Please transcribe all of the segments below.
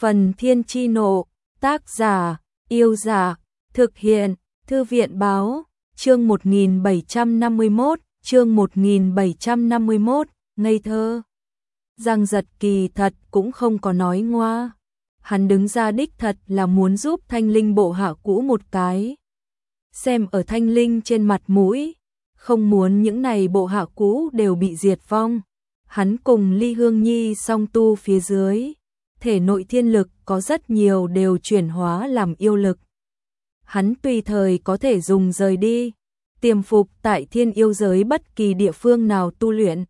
Phần Thiên Chi Nộ, tác giả, Yêu Giả, thực hiện, Thư viện Báo, chương 1751, ngây thơ. Giang Giật kỳ thật cũng không có nói ngoa. Hắn đứng ra đích thật là muốn giúp Thanh Linh bộ hạ cũ một cái. Xem ở Thanh Linh trên mặt mũi, không muốn những này bộ hạ cũ đều bị diệt vong. Hắn cùng Ly Hương Nhi song tu phía dưới, thể nội thiên lực có rất nhiều đều chuyển hóa làm yêu lực. Hắn tùy thời có thể dùng rời đi, tiềm phục tại thiên yêu giới bất kỳ địa phương nào tu luyện.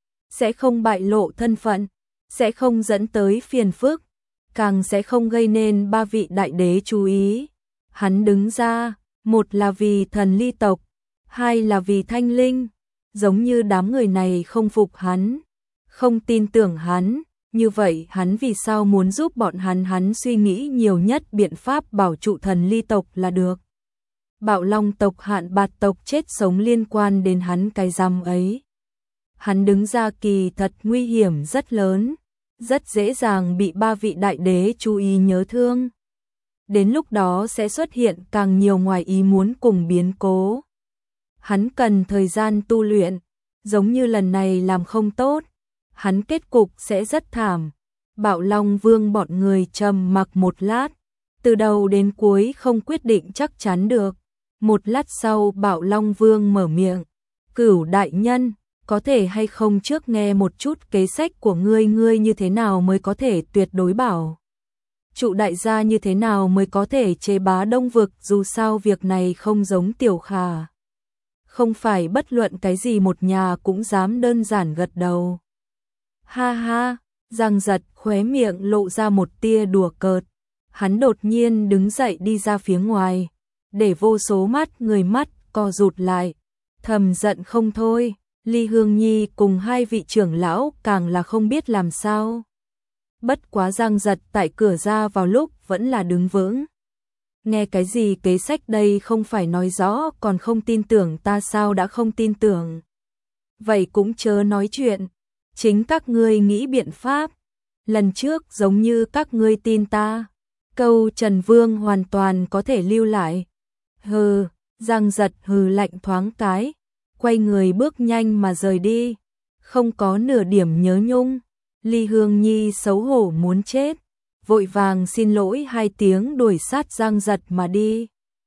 Sẽ không bại lộ thân phận, sẽ không dẫn tới phiền phức, càng sẽ không gây nên ba vị đại đế chú ý. Hắn đứng ra, một là vì thần ly tộc, hai là vì Thanh Linh. Giống như đám người này không phục hắn, không tin tưởng hắn, như vậy hắn vì sao muốn giúp bọn hắn? Hắn suy nghĩ nhiều nhất biện pháp bảo trụ thần ly tộc là được. Bạo Long tộc Hạn Bạt tộc chết sống liên quan đến hắn cái răm ấy. Hắn đứng ra kỳ thật nguy hiểm rất lớn, rất dễ dàng bị ba vị đại đế chú ý nhớ thương. Đến lúc đó sẽ xuất hiện càng nhiều ngoài ý muốn cùng biến cố. Hắn cần thời gian tu luyện, giống như lần này làm không tốt, hắn kết cục sẽ rất thảm. Bạo Long Vương bọn người trầm mặc một lát, từ đầu đến cuối không quyết định chắc chắn được. Một lát sau Bạo Long Vương mở miệng, Cửu đại nhân, có thể hay không trước nghe một chút kế sách của ngươi như thế nào mới có thể tuyệt đối bảo trụ đại gia, như thế nào mới có thể chế bá Đông vực, dù sao việc này không giống Tiểu Khả. Không phải bất luận cái gì một nhà cũng dám đơn giản gật đầu. Ha ha, Giang Giật khóe miệng lộ ra một tia đùa cợt. Hắn đột nhiên đứng dậy đi ra phía ngoài, để vô số người mắt co rụt lại, thầm giận không thôi. Ly Hương Nhi cùng hai vị trưởng lão càng là không biết làm sao. Bất quá Giang Giật tại cửa ra vào lúc vẫn là đứng vững. Nghe cái gì kế sách đây, không phải nói rõ còn không tin tưởng ta sao? Đã không tin tưởng, vậy cũng chớ nói chuyện, chính các ngươi nghĩ biện pháp. Lần trước giống như các ngươi tin ta, câu Trần Vương hoàn toàn có thể lưu lại. Hừ, Giang Giật hừ lạnh thoáng cái, quay người bước nhanh mà rời đi, không có nửa điểm nhớ nhung. Ly Hương Nhi xấu hổ muốn chết, vội vàng xin lỗi hai tiếng đuổi sát Giang Giật mà đi.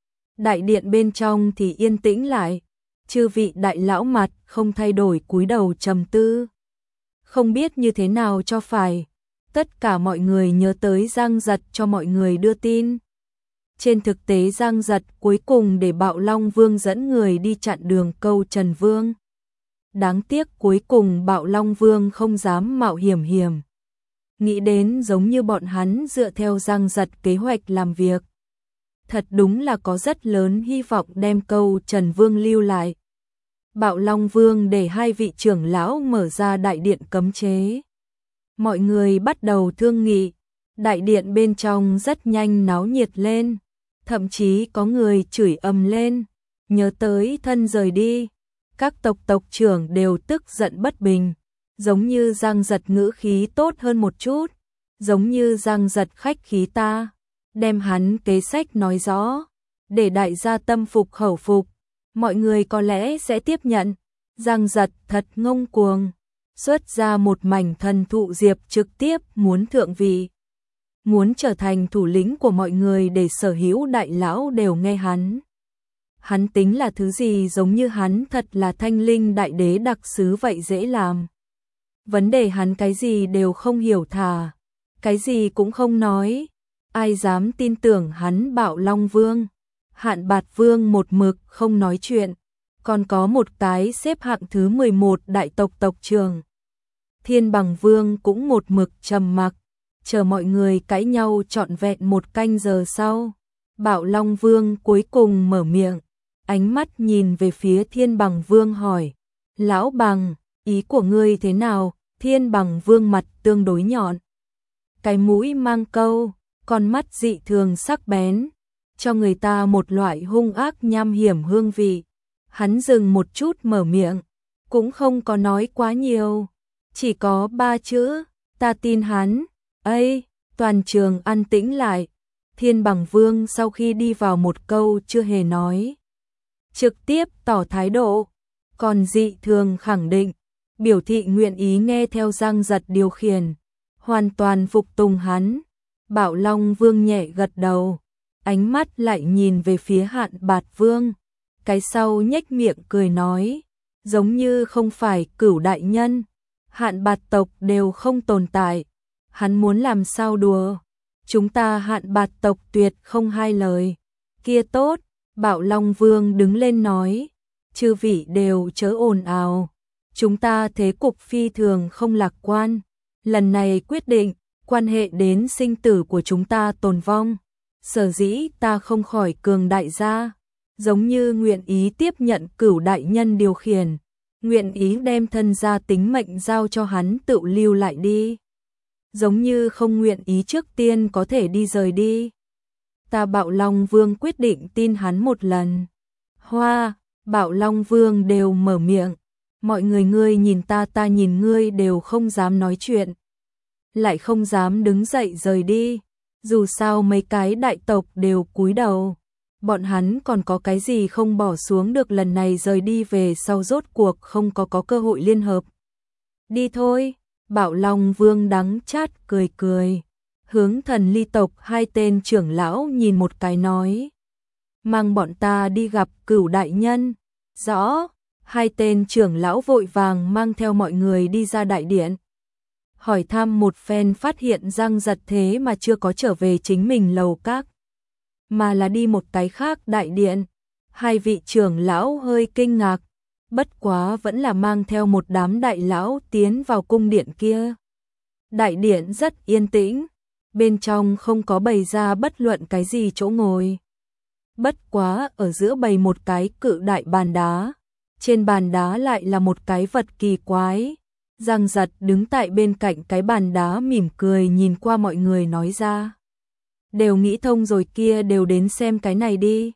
Đại điện bên trong thì yên tĩnh lại, chư vị đại lão mặt không thay đổi cúi đầu trầm tư, không biết như thế nào cho phải. Tất cả mọi người nhớ tới Giang Giật cho mọi người đưa tin. Trên thực tế Giang Giật cuối cùng để Bạo Long Vương dẫn người đi chặn đường câu Trần Vương. Đáng tiếc cuối cùng Bạo Long Vương không dám mạo hiểm. Nghĩ đến giống như bọn hắn dựa theo Giang Giật kế hoạch làm việc, thật đúng là có rất lớn hy vọng đem câu Trần Vương lưu lại. Bạo Long Vương để hai vị trưởng lão mở ra đại điện cấm chế. Mọi người bắt đầu thương nghị, đại điện bên trong rất nhanh náo nhiệt lên, thậm chí có người chửi ầm lên, nhớ tới thân rời đi. Các tộc trưởng đều tức giận bất bình, giống như Giang Giật ngữ khí tốt hơn một chút, giống như Giang Giật khách khí ta, đem hắn kế sách nói rõ, để đại gia tâm phục khẩu phục, mọi người có lẽ sẽ tiếp nhận. Giang Giật thật ngông cuồng, xuất ra một mảnh thần thụ diệp trực tiếp muốn thượng vị, muốn trở thành thủ lĩnh của mọi người để sở hữu đại lão đều nghe hắn. Hắn tính là thứ gì? Giống như hắn thật là Thanh Linh đại đế đặc sứ vậy dễ làm. Vấn đề hắn cái gì đều không hiểu, thà cái gì cũng không nói. Ai dám tin tưởng hắn? Bạo Long Vương, Hạn Bạt Vương một mực không nói chuyện, còn có một cái xếp hạng thứ 11 đại tộc trưởng Thiên Bằng Vương cũng một mực trầm mặc, chờ mọi người cãi nhau trọn vẹn một canh giờ sau, Bạo Long Vương cuối cùng mở miệng, ánh mắt nhìn về phía Thiên Bằng Vương hỏi, Lão Bằng, ý của ngươi thế nào? Thiên Bằng Vương mặt tương đối nhọn, cái mũi mang câu, con mắt dị thường sắc bén, cho người ta một loại hung ác nham hiểm hương vị. Hắn dừng một chút mở miệng, cũng không có nói quá nhiều, chỉ có 3 chữ, ta tin hắn. Ây, Toàn trường an tĩnh lại, Thiên Bằng Vương sau khi đi vào một câu chưa hề nói, trực tiếp tỏ thái độ, còn Dị Thường khẳng định, biểu thị nguyện ý nghe theo Giang Giật điều khiển, hoàn toàn phục tùng hắn. Bảo Long Vương nhẹ gật đầu, ánh mắt lại nhìn về phía Hạn Bạt Vương, cái sau nhếch miệng cười nói, giống như không phải Cửu đại nhân, Hạn Bạt tộc đều không tồn tại, hắn muốn làm sao đùa, chúng ta Hạn Bạt tộc tuyệt không hai lời. Kia tốt, Bảo Long Vương đứng lên nói, chư vị đều chớ ồn ào, chúng ta thế cục phi thường không lạc quan, lần này quyết định, quan hệ đến sinh tử của chúng ta tồn vong, sở dĩ ta không khỏi cường đại gia, giống như nguyện ý tiếp nhận Cửu đại nhân điều khiển, nguyện ý đem thân gia tính mệnh giao cho hắn tự lưu lại đi, giống như không nguyện ý trước tiên có thể đi rời đi. Ta Bảo Long Vương quyết định tin hắn một lần. Hoa, Bảo Long Vương đều mở miệng, mọi người ngươi nhìn ta nhìn ngươi đều không dám nói chuyện, lại không dám đứng dậy rời đi, dù sao mấy cái đại tộc đều cúi đầu, bọn hắn còn có cái gì không bỏ xuống được, lần này rời đi về sau rốt cuộc không có cơ hội liên hợp. Đi thôi, Bảo Long Vương đắng chát cười cười, hướng Thần Ly tộc hai tên trưởng lão nhìn một cái nói, mang bọn ta đi gặp Cửu đại nhân. Rõ, hai tên trưởng lão vội vàng mang theo mọi người đi ra đại điện. Hỏi thăm một phen phát hiện Giang Giật thế mà chưa có trở về chính mình lầu các, mà là đi một cái khác đại điện. Hai vị trưởng lão hơi kinh ngạc, bất quá vẫn là mang theo một đám đại lão tiến vào cung điện kia. Đại điện rất yên tĩnh, bên trong không có bày ra bất luận cái gì chỗ ngồi. Bất quá ở giữa bày một cái cự đại bàn đá, trên bàn đá lại là một cái vật kỳ quái. Giang Giật đứng tại bên cạnh cái bàn đá mỉm cười nhìn qua mọi người nói ra, đều nghĩ thông rồi kia, đều đến xem cái này đi.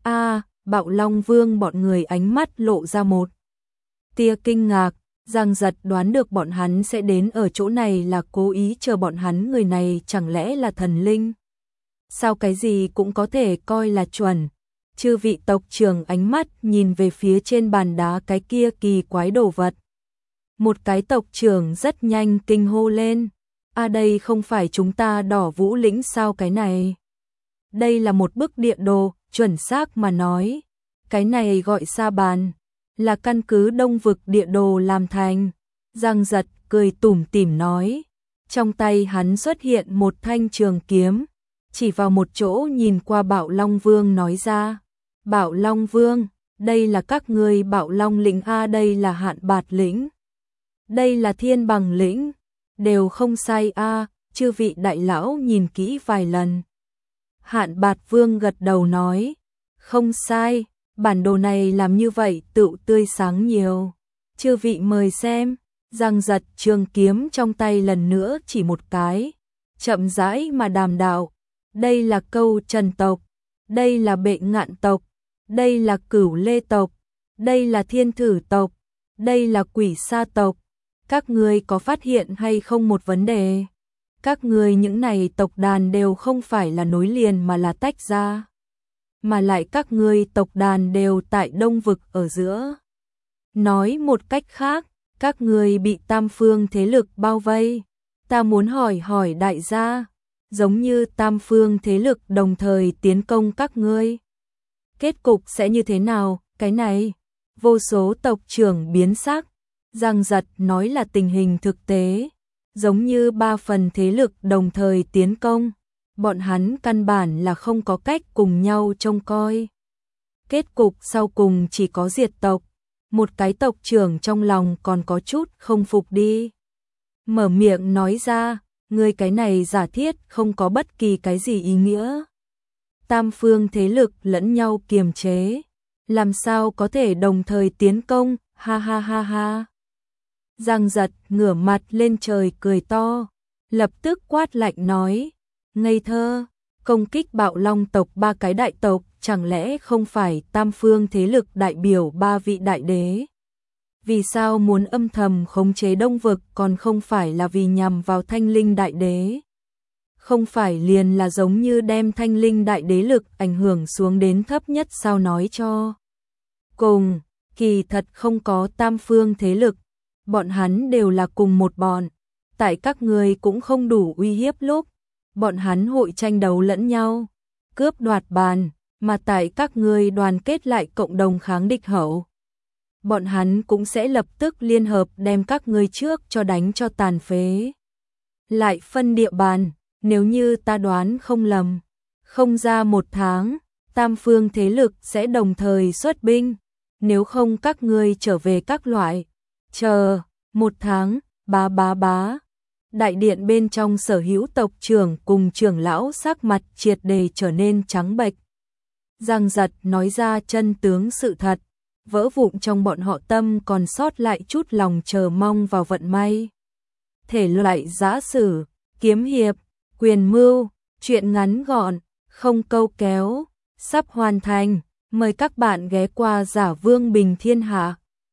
Bảo Long Vương bọn người ánh mắt lộ ra một tia kinh ngạc. Giang Giật đoán được bọn hắn sẽ đến ở chỗ này là cố ý chờ bọn hắn, người này chẳng lẽ là thần linh? Sao cái gì cũng có thể coi là chuẩn? Chư vị tộc trưởng ánh mắt nhìn về phía trên bàn đá cái kia kỳ quái đồ vật. Một cái tộc trưởng rất nhanh kinh hô lên, đây không phải chúng ta Đỏ Vũ lĩnh sao cái này? Đây là một bức địa đồ, chuẩn xác mà nói, cái này gọi sa bàn, là căn cứ Đông vực địa đồ làm thành. Giang Giật cười tủm tỉm nói, trong tay hắn xuất hiện một thanh trường kiếm, chỉ vào một chỗ nhìn qua Bảo Long Vương nói ra, Bảo Long Vương, đây là các ngươi Bảo Long lĩnh đây là Hạn Bạt lĩnh, đây là Thiên Bằng lĩnh, đều không sai chư vị đại lão nhìn kỹ vài lần. Hạn Bạt Vương gật đầu nói, không sai, bản đồ này làm như vậy tự tươi sáng nhiều. Chư vị mời xem. Giang Giật trường kiếm trong tay lần nữa chỉ một cái, chậm rãi mà đàm đạo, đây là Câu Trần tộc, đây là Bệ Ngạn tộc, đây là Cửu Lê tộc, đây là Thiên Thử tộc, đây là Quỷ Sa tộc. Các ngươi có phát hiện hay không một vấn đề? Các ngươi những này tộc đàn đều không phải là nối liền mà là tách ra, mà lại các ngươi tộc đàn đều tại Đông vực ở giữa. Nói một cách khác, các ngươi bị tam phương thế lực bao vây. Ta muốn hỏi đại gia, giống như tam phương thế lực đồng thời tiến công các ngươi, kết cục sẽ như thế nào? Cái này, vô số tộc trưởng biến sắc. Giang Giật nói là tình hình thực tế, giống như 3 phần thế lực đồng thời tiến công, bọn hắn căn bản là không có cách cùng nhau trông coi. Kết cục sau cùng chỉ có diệt tộc. Một cái tộc trưởng trong lòng còn có chút không phục đi, mở miệng nói ra, ngươi cái này giả thiết không có bất kỳ cái gì ý nghĩa. Tam phương thế lực lẫn nhau kiềm chế, làm sao có thể đồng thời tiến công, ha ha ha ha. Giang Giật ngửa mặt lên trời cười to, lập tức quát lạnh nói, ngây thơ, công kích Bạo Long tộc 3 cái đại tộc, chẳng lẽ không phải tam phương thế lực đại biểu 3 vị đại đế? Vì sao muốn âm thầm khống chế Đông vực, còn không phải là vì nhằm vào Thanh Linh đại đế? không phải liền là giống như đem Thanh Linh đại đế lực ảnh hưởng xuống đến thấp nhất sao nói cho. Cùng, kỳ thật không có tam phương thế lực, bọn hắn đều là cùng một bọn, tại các ngươi cũng không đủ uy hiếp lúc, bọn hắn hội tranh đấu lẫn nhau, cướp đoạt bàn, mà tại các ngươi đoàn kết lại cộng đồng kháng địch hậu. Bọn hắn cũng sẽ lập tức liên hợp đem các ngươi trước cho đánh cho tàn phế. Lại phân địa bàn, nếu như ta đoán không lầm, không ra 1 tháng, tam phương thế lực sẽ đồng thời xuất binh, nếu không các ngươi trở về các loại. Chờ, 1 tháng, bá. Đại điện bên trong sở hữu tộc trưởng cùng trưởng lão sắc mặt triệt để trở nên trắng bệch. Giang Giật nói ra chân tướng sự thật, vỡ vụn trong bọn họ tâm còn sót lại chút lòng chờ mong vào vận may. Thể loại giã sử, kiếm hiệp, quyền mưu, truyện ngắn gọn, không câu kéo, sắp hoàn thành. Mời các bạn ghé qua Giả Vương Bình Thiên Hạ.